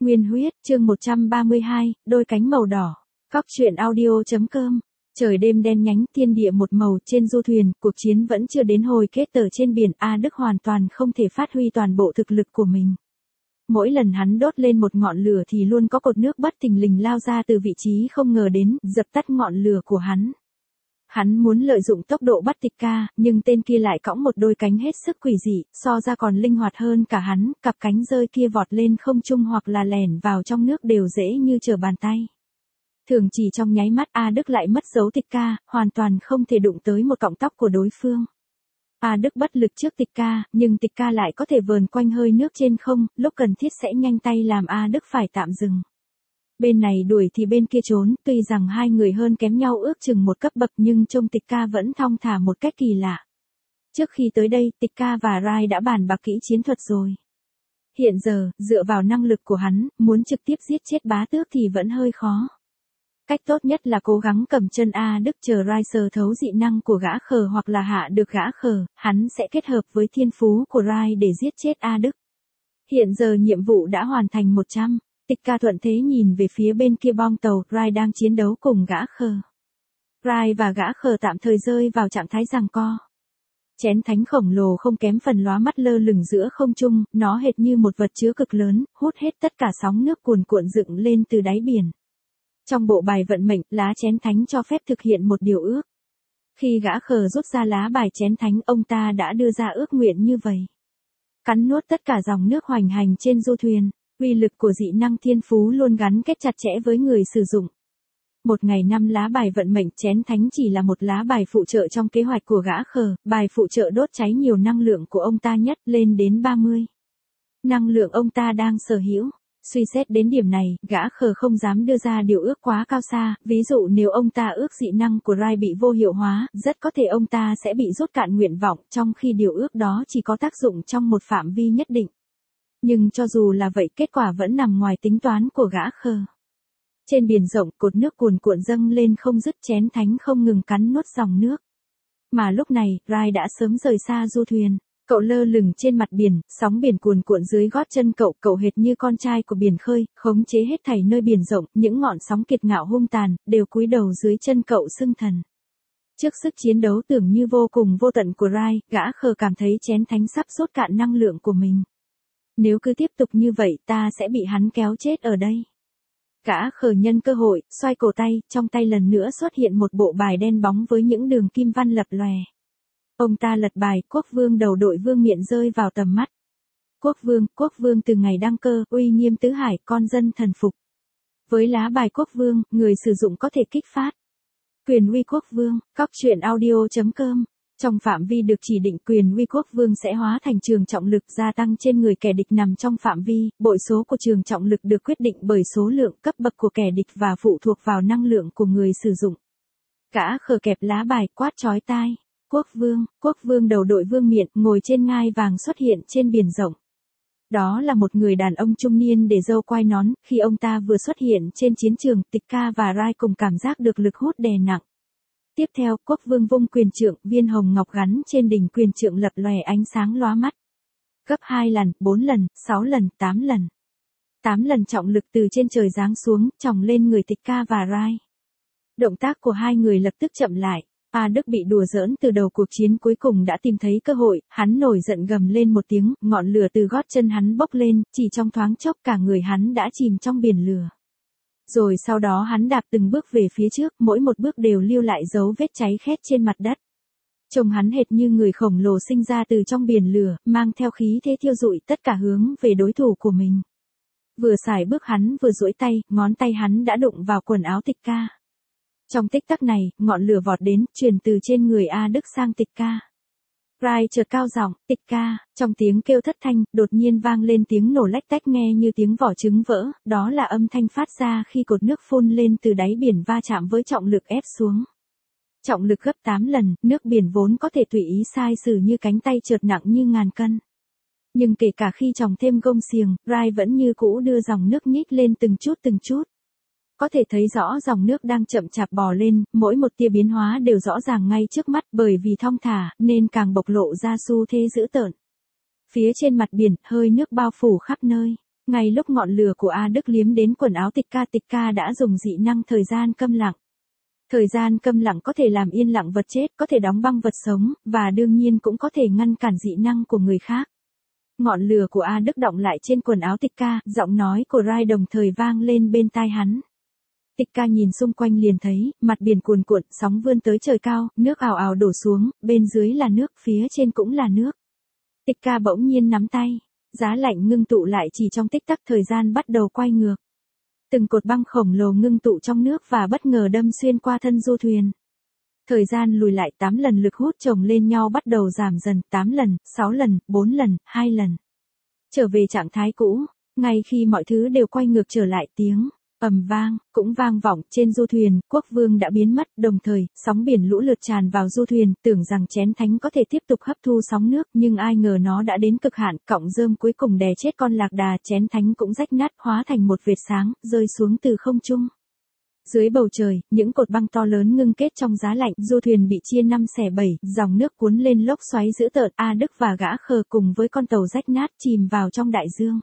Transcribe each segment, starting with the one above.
Nguyên huyết, chương 132, đôi cánh màu đỏ. Góc truyện audio.com. Trời đêm đen nhánh, thiên địa một màu, trên du thuyền, cuộc chiến vẫn chưa đến hồi kết tờ trên biển, A Đức hoàn toàn không thể phát huy toàn bộ thực lực của mình. Mỗi lần hắn đốt lên một ngọn lửa thì luôn có cột nước bất thình lình lao ra từ vị trí không ngờ đến, dập tắt ngọn lửa của hắn. Hắn muốn lợi dụng tốc độ bắt tịch ca, nhưng tên kia lại cõng một đôi cánh hết sức quỷ dị, so ra còn linh hoạt hơn cả hắn, cặp cánh rơi kia vọt lên không trung hoặc là lẻn vào trong nước đều dễ như trở bàn tay. Thường chỉ trong nháy mắt A Đức lại mất dấu tịch ca, hoàn toàn không thể đụng tới một cọng tóc của đối phương. A Đức bất lực trước tịch ca, nhưng tịch ca lại có thể vờn quanh hơi nước trên không, lúc cần thiết sẽ nhanh tay làm A Đức phải tạm dừng. Bên này đuổi thì bên kia trốn, tuy rằng hai người hơn kém nhau ước chừng một cấp bậc nhưng trông tịch ca vẫn thong thả một cách kỳ lạ. Trước khi tới đây, tịch ca và Rai đã bàn bạc kỹ chiến thuật rồi. Hiện giờ, dựa vào năng lực của hắn, muốn trực tiếp giết chết bá tước thì vẫn hơi khó. Cách tốt nhất là cố gắng cầm chân A Đức chờ Rai sờ thấu dị năng của gã khờ hoặc là hạ được gã khờ, hắn sẽ kết hợp với thiên phú của Rai để giết chết A Đức. Hiện giờ nhiệm vụ đã hoàn thành 100. Tịch ca thuận thế nhìn về phía bên kia bong tàu, Rai đang chiến đấu cùng gã khờ. Rai và gã khờ tạm thời rơi vào trạng thái giằng co. Chén thánh khổng lồ không kém phần lóa mắt lơ lửng giữa không trung, nó hệt như một vật chứa cực lớn, hút hết tất cả sóng nước cuồn cuộn dựng lên từ đáy biển. Trong bộ bài vận mệnh, lá chén thánh cho phép thực hiện một điều ước. Khi gã khờ rút ra lá bài chén thánh, ông ta đã đưa ra ước nguyện như vậy. Cắn nuốt tất cả dòng nước hoành hành trên du thuyền. Uy lực của dị năng thiên phú luôn gắn kết chặt chẽ với người sử dụng. Một ngày 5 lá bài vận mệnh chén thánh chỉ là một lá bài phụ trợ trong kế hoạch của gã khờ, bài phụ trợ đốt cháy nhiều năng lượng của ông ta nhất lên đến 30. Năng lượng ông ta đang sở hữu. Suy xét đến điểm này, gã khờ không dám đưa ra điều ước quá cao xa, ví dụ nếu ông ta ước dị năng của Rai bị vô hiệu hóa, rất có thể ông ta sẽ bị rút cạn nguyện vọng, trong khi điều ước đó chỉ có tác dụng trong một phạm vi nhất định. Nhưng cho dù là vậy, kết quả vẫn nằm ngoài tính toán của gã khờ. Trên biển rộng, cột nước cuồn cuộn dâng lên không dứt, chén thánh không ngừng cắn nuốt dòng nước. Mà lúc này, Rai đã sớm rời xa du thuyền. Cậu lơ lửng trên mặt biển, sóng biển cuồn cuộn dưới gót chân cậu, cậu hệt như con trai của biển khơi, khống chế hết thảy nơi biển rộng, những ngọn sóng kiệt ngạo hung tàn, đều cúi đầu dưới chân cậu xưng thần. Trước sức chiến đấu tưởng như vô cùng vô tận của Rai, gã khờ cảm thấy chén thánh sắp rút cạn năng lượng của mình. Nếu cứ tiếp tục như vậy ta sẽ bị hắn kéo chết ở đây. Gã khờ nhân cơ hội, xoay cổ tay, trong tay lần nữa xuất hiện một bộ bài đen bóng với những đường kim văn lập lòe. Ông ta lật bài, quốc vương đầu đội vương miện rơi vào tầm mắt. Quốc vương từ ngày đăng cơ, uy nghiêm tứ hải, con dân thần phục. Với lá bài quốc vương, người sử dụng có thể kích phát quyền uy quốc vương. Góc truyện audio.com. Trong phạm vi được chỉ định, quyền uy quốc vương sẽ hóa thành trường trọng lực gia tăng trên người kẻ địch nằm trong phạm vi, bội số của trường trọng lực được quyết định bởi số lượng cấp bậc của kẻ địch và phụ thuộc vào năng lượng của người sử dụng. Gã khờ kẹp lá bài, quát chói tai. Quốc vương đầu đội vương miện, ngồi trên ngai vàng xuất hiện trên biển rộng. Đó là một người đàn ông trung niên để râu quai nón, khi ông ta vừa xuất hiện trên chiến trường, tịch ca và Rai cùng cảm giác được lực hút đè nặng. Tiếp theo, quốc vương vung quyền trượng, viên hồng ngọc gắn trên đỉnh quyền trượng lập lòe ánh sáng lóa mắt. Gấp 2 lần, 4 lần, 6 lần, 8 lần. 8 lần trọng lực từ trên trời giáng xuống, chồng lên người tịch ca và Rai. Động tác của hai người lập tức chậm lại. A Đức bị đùa giỡn từ đầu cuộc chiến cuối cùng đã tìm thấy cơ hội, hắn nổi giận gầm lên một tiếng, ngọn lửa từ gót chân hắn bốc lên, chỉ trong thoáng chốc cả người hắn đã chìm trong biển lửa. Rồi sau đó hắn đạp từng bước về phía trước, mỗi một bước đều lưu lại dấu vết cháy khét trên mặt đất. Trông hắn hệt như người khổng lồ sinh ra từ trong biển lửa, mang theo khí thế thiêu rụi tất cả hướng về đối thủ của mình. Vừa sải bước hắn vừa duỗi tay, ngón tay hắn đã đụng vào quần áo tịch ca. Trong tích tắc này, ngọn lửa vọt đến, truyền từ trên người A Đức sang tịch ca. Rai chợt cao giọng, tịch ca, trong tiếng kêu thất thanh, đột nhiên vang lên tiếng nổ lách tách nghe như tiếng vỏ trứng vỡ, đó là âm thanh phát ra khi cột nước phun lên từ đáy biển va chạm với trọng lực ép xuống. Trọng lực gấp 8 lần, nước biển vốn có thể tùy ý sai sử như cánh tay chợt nặng như ngàn cân. Nhưng kể cả khi chồng thêm gông xiềng, Rai vẫn như cũ đưa dòng nước nhích lên từng chút. Có thể thấy rõ dòng nước đang chậm chạp bò lên, mỗi một tia biến hóa đều rõ ràng ngay trước mắt, bởi vì thong thả, nên càng bộc lộ ra xu thế dữ tợn. Phía trên mặt biển, hơi nước bao phủ khắp nơi. Ngay lúc ngọn lửa của A Đức liếm đến quần áo Tịch Ca đã dùng dị năng thời gian câm lặng. Thời gian câm lặng có thể làm yên lặng vật chết, có thể đóng băng vật sống, và đương nhiên cũng có thể ngăn cản dị năng của người khác. Ngọn lửa của A Đức đọng lại trên quần áo Tịch Ca, giọng nói của Rai đồng thời vang lên bên tai hắn. Tịch Ca nhìn xung quanh liền thấy, mặt biển cuồn cuộn, sóng vươn tới trời cao, nước ào ào đổ xuống, bên dưới là nước, phía trên cũng là nước. Tịch Ca bỗng nhiên nắm tay, giá lạnh ngưng tụ lại chỉ trong tích tắc, thời gian bắt đầu quay ngược. Từng cột băng khổng lồ ngưng tụ trong nước và bất ngờ đâm xuyên qua thân du thuyền. Thời gian lùi lại 8 lần, lực hút chồng lên nhau bắt đầu giảm dần, 8 lần, 6 lần, 4 lần, 2 lần. Trở về trạng thái cũ, ngay khi mọi thứ đều quay ngược trở lại, tiếng ầm vang cũng vang vọng trên du thuyền. Quốc vương đã biến mất, đồng thời sóng biển lũ lượt tràn vào du thuyền, tưởng rằng chén thánh có thể tiếp tục hấp thu sóng nước, nhưng ai ngờ nó đã đến cực hạn, cọng rơm cuối cùng đè chết con lạc đà, chén thánh cũng rách nát, hóa thành một vệt sáng rơi xuống từ không trung. Dưới bầu trời, những cột băng to lớn ngưng kết trong giá lạnh, du thuyền bị chia 5 xẻ 7, dòng nước cuốn lên lốc xoáy dữ tợn, A Đức và gã khờ cùng với con tàu rách nát chìm vào trong đại dương.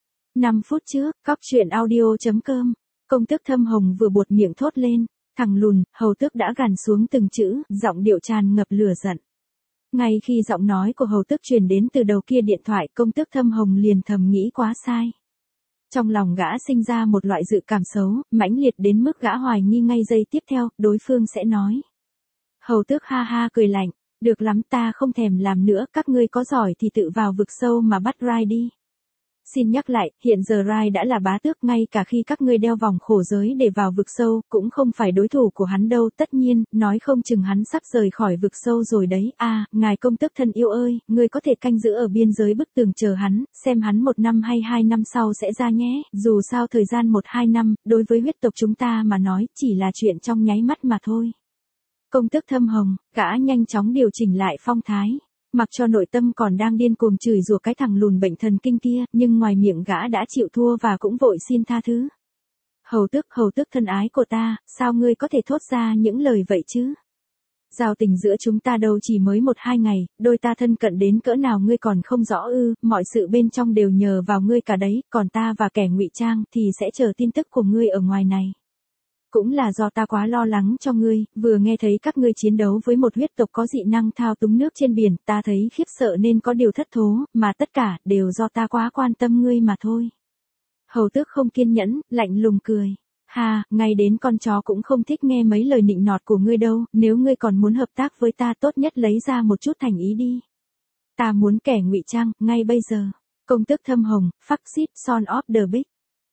5 phút trước, Cóc Truyện Audio.com, Công tước Thâm Hồng vừa buột miệng thốt lên, thằng lùn, hầu tước đã gằn xuống từng chữ, giọng điệu tràn ngập lửa giận. Ngay khi giọng nói của hầu tước truyền đến từ đầu kia điện thoại, Công tước Thâm Hồng liền thầm nghĩ quá sai. Trong lòng gã sinh ra một loại dự cảm xấu, mãnh liệt đến mức gã hoài nghi ngay giây tiếp theo, đối phương sẽ nói. Hầu tước ha ha cười lạnh, được lắm, ta không thèm làm nữa, các ngươi có giỏi thì tự vào vực sâu mà bắt Rai đi. Xin nhắc lại, hiện giờ Rai đã là bá tước, ngay cả khi các ngươi đeo vòng khổ giới để vào vực sâu, cũng không phải đối thủ của hắn đâu, tất nhiên, nói không chừng hắn sắp rời khỏi vực sâu rồi đấy. À, ngài công tước thân yêu ơi, ngươi có thể canh giữ ở biên giới bức tường chờ hắn, xem hắn 1 năm hay 2 năm sau sẽ ra nhé, dù sao thời gian 1-2 năm, đối với huyết tộc chúng ta mà nói, chỉ là chuyện trong nháy mắt mà thôi. Công tước Thâm Hồng, gã nhanh chóng điều chỉnh lại phong thái. Mặc cho nội tâm còn đang điên cuồng chửi rủa cái thằng lùn bệnh thần kinh kia, nhưng ngoài miệng gã đã chịu thua và cũng vội xin tha thứ. Hầu tước thân ái của ta, sao ngươi có thể thốt ra những lời vậy chứ? Giao tình giữa chúng ta đâu chỉ mới 1-2 ngày, đôi ta thân cận đến cỡ nào ngươi còn không rõ ư, mọi sự bên trong đều nhờ vào ngươi cả đấy, còn ta và kẻ ngụy trang thì sẽ chờ tin tức của ngươi ở ngoài này. Cũng là do ta quá lo lắng cho ngươi, vừa nghe thấy các ngươi chiến đấu với một huyết tộc có dị năng thao túng nước trên biển, ta thấy khiếp sợ nên có điều thất thố, mà tất cả đều do ta quá quan tâm ngươi mà thôi. Hầu tước không kiên nhẫn, lạnh lùng cười. Ha, ngay đến con chó cũng không thích nghe mấy lời nịnh nọt của ngươi đâu, nếu ngươi còn muốn hợp tác với ta tốt nhất lấy ra một chút thành ý đi. Ta muốn kẻ ngụy trang, ngay bây giờ. Công tước Thâm Hồng, Phát-xít Son of the Big.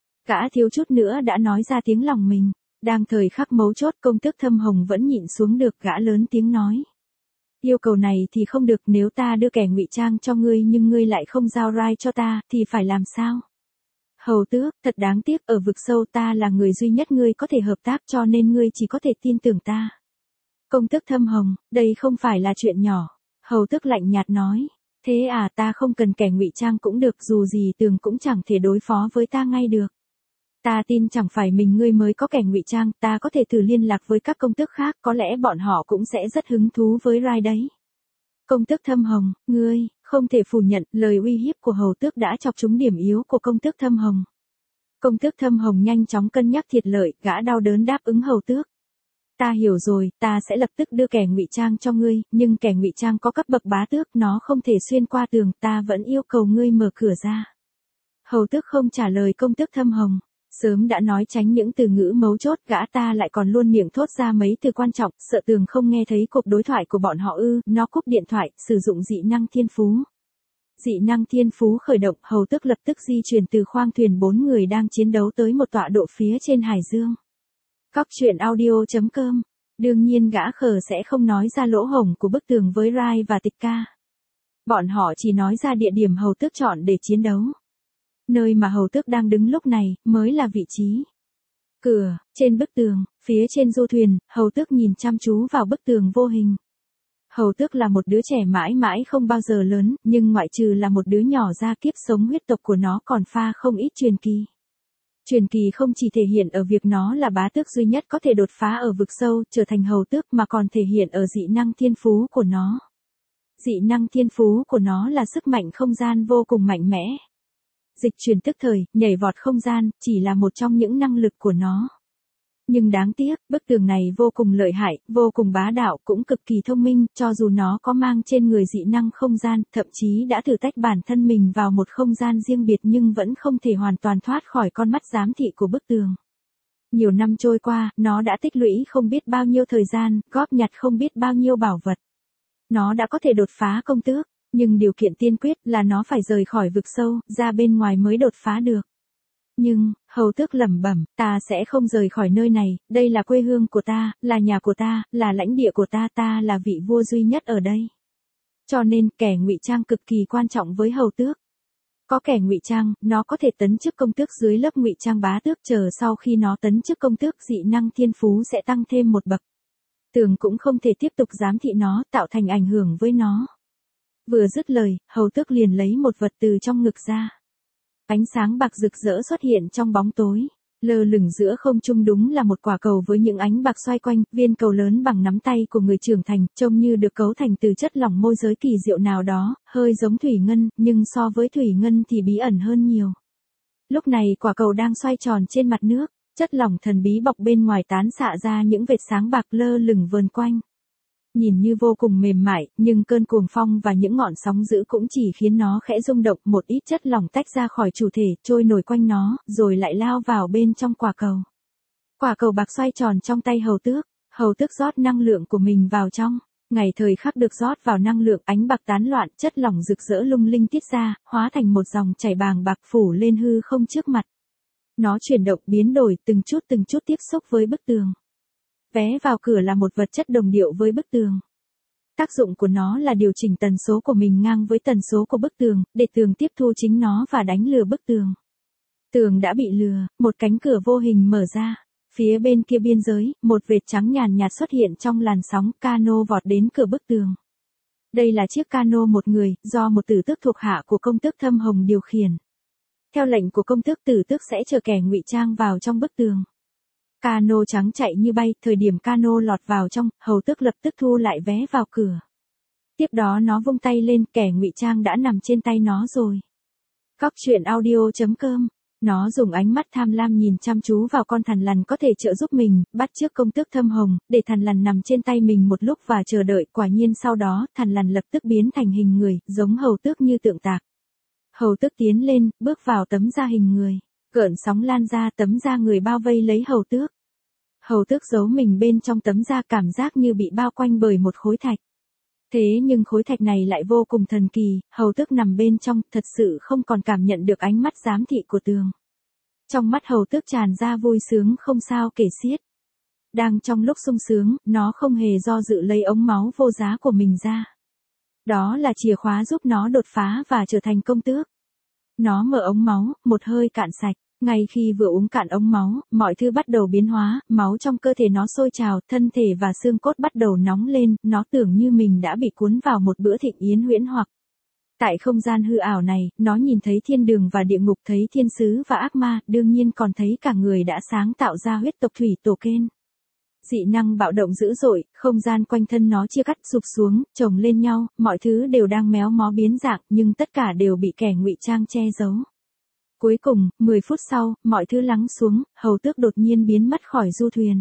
Gã thiếu chút nữa đã nói ra tiếng lòng mình. Đang thời khắc mấu chốt, công tước Thâm Hồng vẫn nhịn xuống được, gã lớn tiếng nói. Yêu cầu này thì không được, nếu ta đưa kẻ ngụy trang cho ngươi nhưng ngươi lại không giao Rai cho ta, thì phải làm sao? Hầu tước, thật đáng tiếc, ở vực sâu ta là người duy nhất ngươi có thể hợp tác, cho nên ngươi chỉ có thể tin tưởng ta. Công tước Thâm Hồng, đây không phải là chuyện nhỏ. Hầu tước lạnh nhạt nói. Thế à, ta không cần kẻ ngụy trang cũng được, dù gì tường cũng chẳng thể đối phó với ta ngay được. Ta tin chẳng phải mình ngươi mới có kẻ ngụy trang, ta có thể thử liên lạc với các công tước khác, có lẽ bọn họ cũng sẽ rất hứng thú với Rai đấy. Công tước Thâm Hồng, ngươi, không thể phủ nhận, lời uy hiếp của hầu tước đã chọc trúng điểm yếu của công tước Thâm Hồng. Công tước Thâm Hồng nhanh chóng cân nhắc thiệt lợi, gã đau đớn đáp ứng hầu tước. Ta hiểu rồi, ta sẽ lập tức đưa kẻ ngụy trang cho ngươi, nhưng kẻ ngụy trang có cấp bậc bá tước, nó không thể xuyên qua tường, ta vẫn yêu cầu ngươi mở cửa ra. Hầu tước không trả lời công tước Thâm Hồng. Sớm đã nói tránh những từ ngữ mấu chốt, gã ta lại còn luôn miệng thốt ra mấy từ quan trọng, sợ tường không nghe thấy cuộc đối thoại của bọn họ ư, nó cúp điện thoại, sử dụng dị năng thiên phú. Dị năng thiên phú khởi động, hầu tước lập tức di chuyển từ khoang thuyền 4 người đang chiến đấu tới một tọa độ phía trên hải dương. Cóc Truyện Audio.com, đương nhiên gã khờ sẽ không nói ra lỗ hổng của bức tường với Rai và Tịch Ca. Bọn họ chỉ nói ra địa điểm hầu tước chọn để chiến đấu. Nơi mà hầu tước đang đứng lúc này, mới là vị trí. Cửa, trên bức tường, phía trên du thuyền, hầu tước nhìn chăm chú vào bức tường vô hình. Hầu tước là một đứa trẻ mãi mãi không bao giờ lớn, nhưng ngoại trừ là một đứa nhỏ ra kiếp sống huyết tộc của nó còn pha không ít truyền kỳ. Truyền kỳ không chỉ thể hiện ở việc nó là bá tước duy nhất có thể đột phá ở vực sâu, trở thành hầu tước mà còn thể hiện ở dị năng thiên phú của nó. Dị năng thiên phú của nó là sức mạnh không gian vô cùng mạnh mẽ. dịch chuyển tức thời, nhảy vọt không gian, chỉ là một trong những năng lực của nó. Nhưng đáng tiếc, bức tường này vô cùng lợi hại, vô cùng bá đạo, cũng cực kỳ thông minh, cho dù nó có mang trên người dị năng không gian, thậm chí đã thử tách bản thân mình vào một không gian riêng biệt nhưng vẫn không thể hoàn toàn thoát khỏi con mắt giám thị của bức tường. Nhiều năm trôi qua, nó đã tích lũy không biết bao nhiêu thời gian, góp nhặt không biết bao nhiêu bảo vật. Nó đã có thể đột phá công tước, nhưng điều kiện tiên quyết là nó phải rời khỏi vực sâu, ra bên ngoài mới đột phá được. Nhưng, hầu tước lẩm bẩm, ta sẽ không rời khỏi nơi này, đây là quê hương của ta, là nhà của ta, là lãnh địa của ta, ta là vị vua duy nhất ở đây. Cho nên, kẻ ngụy trang cực kỳ quan trọng với hầu tước. Có kẻ ngụy trang, nó có thể tấn chức công tước dưới lớp ngụy trang bá tước, chờ sau khi nó tấn chức công tước dị năng thiên phú sẽ tăng thêm một bậc. Tường cũng không thể tiếp tục giám thị nó, tạo thành ảnh hưởng với nó. Vừa dứt lời, hầu tước liền lấy một vật từ trong ngực ra. Ánh sáng bạc rực rỡ xuất hiện trong bóng tối, lơ lửng giữa không trung đúng là một quả cầu với những ánh bạc xoay quanh, viên cầu lớn bằng nắm tay của người trưởng thành, trông như được cấu thành từ chất lỏng môi giới kỳ diệu nào đó, hơi giống thủy ngân, nhưng so với thủy ngân thì bí ẩn hơn nhiều. Lúc này quả cầu đang xoay tròn trên mặt nước, chất lỏng thần bí bọc bên ngoài tán xạ ra những vệt sáng bạc lơ lửng vờn quanh. Nhìn như vô cùng mềm mại, nhưng cơn cuồng phong và những ngọn sóng dữ cũng chỉ khiến nó khẽ rung động, một ít chất lỏng tách ra khỏi chủ thể, trôi nổi quanh nó, rồi lại lao vào bên trong quả cầu. Quả cầu bạc xoay tròn trong tay hầu tước rót năng lượng của mình vào trong. Ngày thời khắc được rót vào năng lượng, ánh bạc tán loạn, chất lỏng rực rỡ lung linh tiết ra, hóa thành một dòng chảy bàng bạc phủ lên hư không trước mặt. Nó chuyển động biến đổi từng chút tiếp xúc với bức tường. Vé vào cửa là một vật chất đồng điệu với bức tường. Tác dụng của nó là điều chỉnh tần số của mình ngang với tần số của bức tường, để tường tiếp thu chính nó và đánh lừa bức tường. Tường đã bị lừa, một cánh cửa vô hình mở ra. Phía bên kia biên giới, một vệt trắng nhàn nhạt xuất hiện trong làn sóng, cano vọt đến cửa bức tường. Đây là chiếc cano một người, do một tử tước thuộc hạ của công tước Thâm Hồng điều khiển. Theo lệnh của công tước, tử tước sẽ chở kẻ ngụy trang vào trong bức tường. Cano trắng chạy như bay, thời điểm cano lọt vào trong, hầu tước lập tức thu lại vé vào cửa. Tiếp đó nó vung tay lên, kẻ ngụy trang đã nằm trên tay nó rồi. Cóc truyện audio.com. Nó dùng ánh mắt tham lam nhìn chăm chú vào con thằn lằn có thể trợ giúp mình, bắt chước công tước Thâm Hồng, để thằn lằn nằm trên tay mình một lúc và chờ đợi. Quả nhiên sau đó, thằn lằn lập tức biến thành hình người, giống hầu tước như tượng tạc. Hầu tước tiến lên, bước vào tấm da hình người. Gợn sóng lan ra, tấm da người bao vây lấy hầu tước. Hầu tước giấu mình bên trong tấm da, cảm giác như bị bao quanh bởi một khối thạch. Thế nhưng khối thạch này lại vô cùng thần kỳ, hầu tước nằm bên trong, thật sự không còn cảm nhận được ánh mắt giám thị của tường. Trong mắt hầu tước tràn ra vui sướng không sao kể xiết. Đang trong lúc sung sướng, nó không hề do dự lấy ống máu vô giá của mình ra. Đó là chìa khóa giúp nó đột phá và trở thành công tước. Nó mở ống máu, một hơi cạn sạch. Ngay khi vừa uống cạn ống máu, mọi thứ bắt đầu biến hóa, máu trong cơ thể nó sôi trào, thân thể và xương cốt bắt đầu nóng lên, nó tưởng như mình đã bị cuốn vào một bữa thịnh yến huyễn hoặc. Tại không gian hư ảo này, nó nhìn thấy thiên đường và địa ngục, thấy thiên sứ và ác ma, đương nhiên còn thấy cả người đã sáng tạo ra huyết tộc thủy tổ Kên. Dị năng bạo động dữ dội, không gian quanh thân nó chia cắt sụp xuống, chồng lên nhau, mọi thứ đều đang méo mó biến dạng, nhưng tất cả đều bị kẻ ngụy trang che giấu. Cuối cùng, 10 phút sau, mọi thứ lắng xuống, hầu tước đột nhiên biến mất khỏi du thuyền.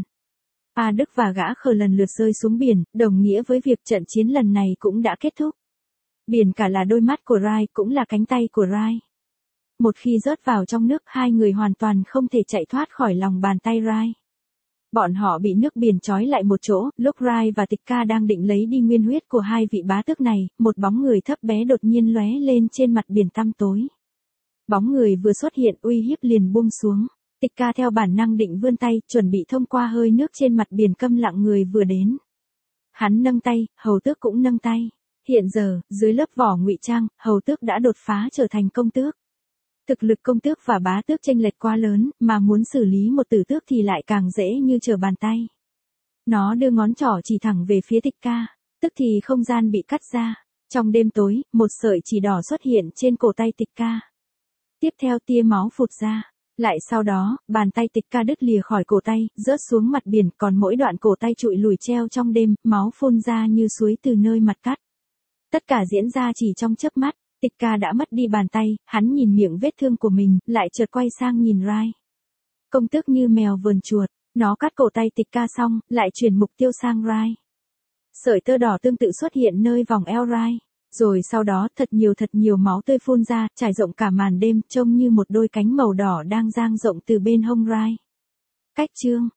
A Đức và gã khờ lần lượt rơi xuống biển, đồng nghĩa với việc trận chiến lần này cũng đã kết thúc. Biển cả là đôi mắt của Rai, cũng là cánh tay của Rai. Một khi rớt vào trong nước, hai người hoàn toàn không thể chạy thoát khỏi lòng bàn tay Rai. Bọn họ bị nước biển trói lại một chỗ, lúc Rai và Tịch Ca đang định lấy đi nguyên huyết của hai vị bá tước này, một bóng người thấp bé đột nhiên lóe lên trên mặt biển tăm tối. Bóng người vừa xuất hiện, uy hiếp liền buông xuống. Tịch Ca theo bản năng định vươn tay, chuẩn bị thông qua hơi nước trên mặt biển câm lặng người vừa đến. Hắn nâng tay, hầu tước cũng nâng tay. Hiện giờ, dưới lớp vỏ ngụy trang, hầu tước đã đột phá trở thành công tước. Thực lực công tước và bá tước chênh lệch quá lớn, mà muốn xử lý một tử tước thì lại càng dễ như trở bàn tay. Nó đưa ngón trỏ chỉ thẳng về phía Tịch Ca, tức thì không gian bị cắt ra. Trong đêm tối, một sợi chỉ đỏ xuất hiện trên cổ tay Tịch Ca. Tiếp theo tia máu phụt ra. Lại sau đó, bàn tay Tịch Ca đứt lìa khỏi cổ tay, rớt xuống mặt biển, còn mỗi đoạn cổ tay trụi lùi treo trong đêm, máu phun ra như suối từ nơi mặt cắt. Tất cả diễn ra chỉ trong chớp mắt. Tịch Ca đã mất đi bàn tay, hắn nhìn miệng vết thương của mình, lại chợt quay sang nhìn Rai. Công tước như mèo vờn chuột, nó cắt cổ tay Tịch Ca xong, lại chuyển mục tiêu sang Rai. Sợi tơ đỏ tương tự xuất hiện nơi vòng eo Rai. Rồi sau đó thật nhiều máu tươi phun ra, trải rộng cả màn đêm, trông như một đôi cánh màu đỏ đang dang rộng từ bên hông Rai. Cách chương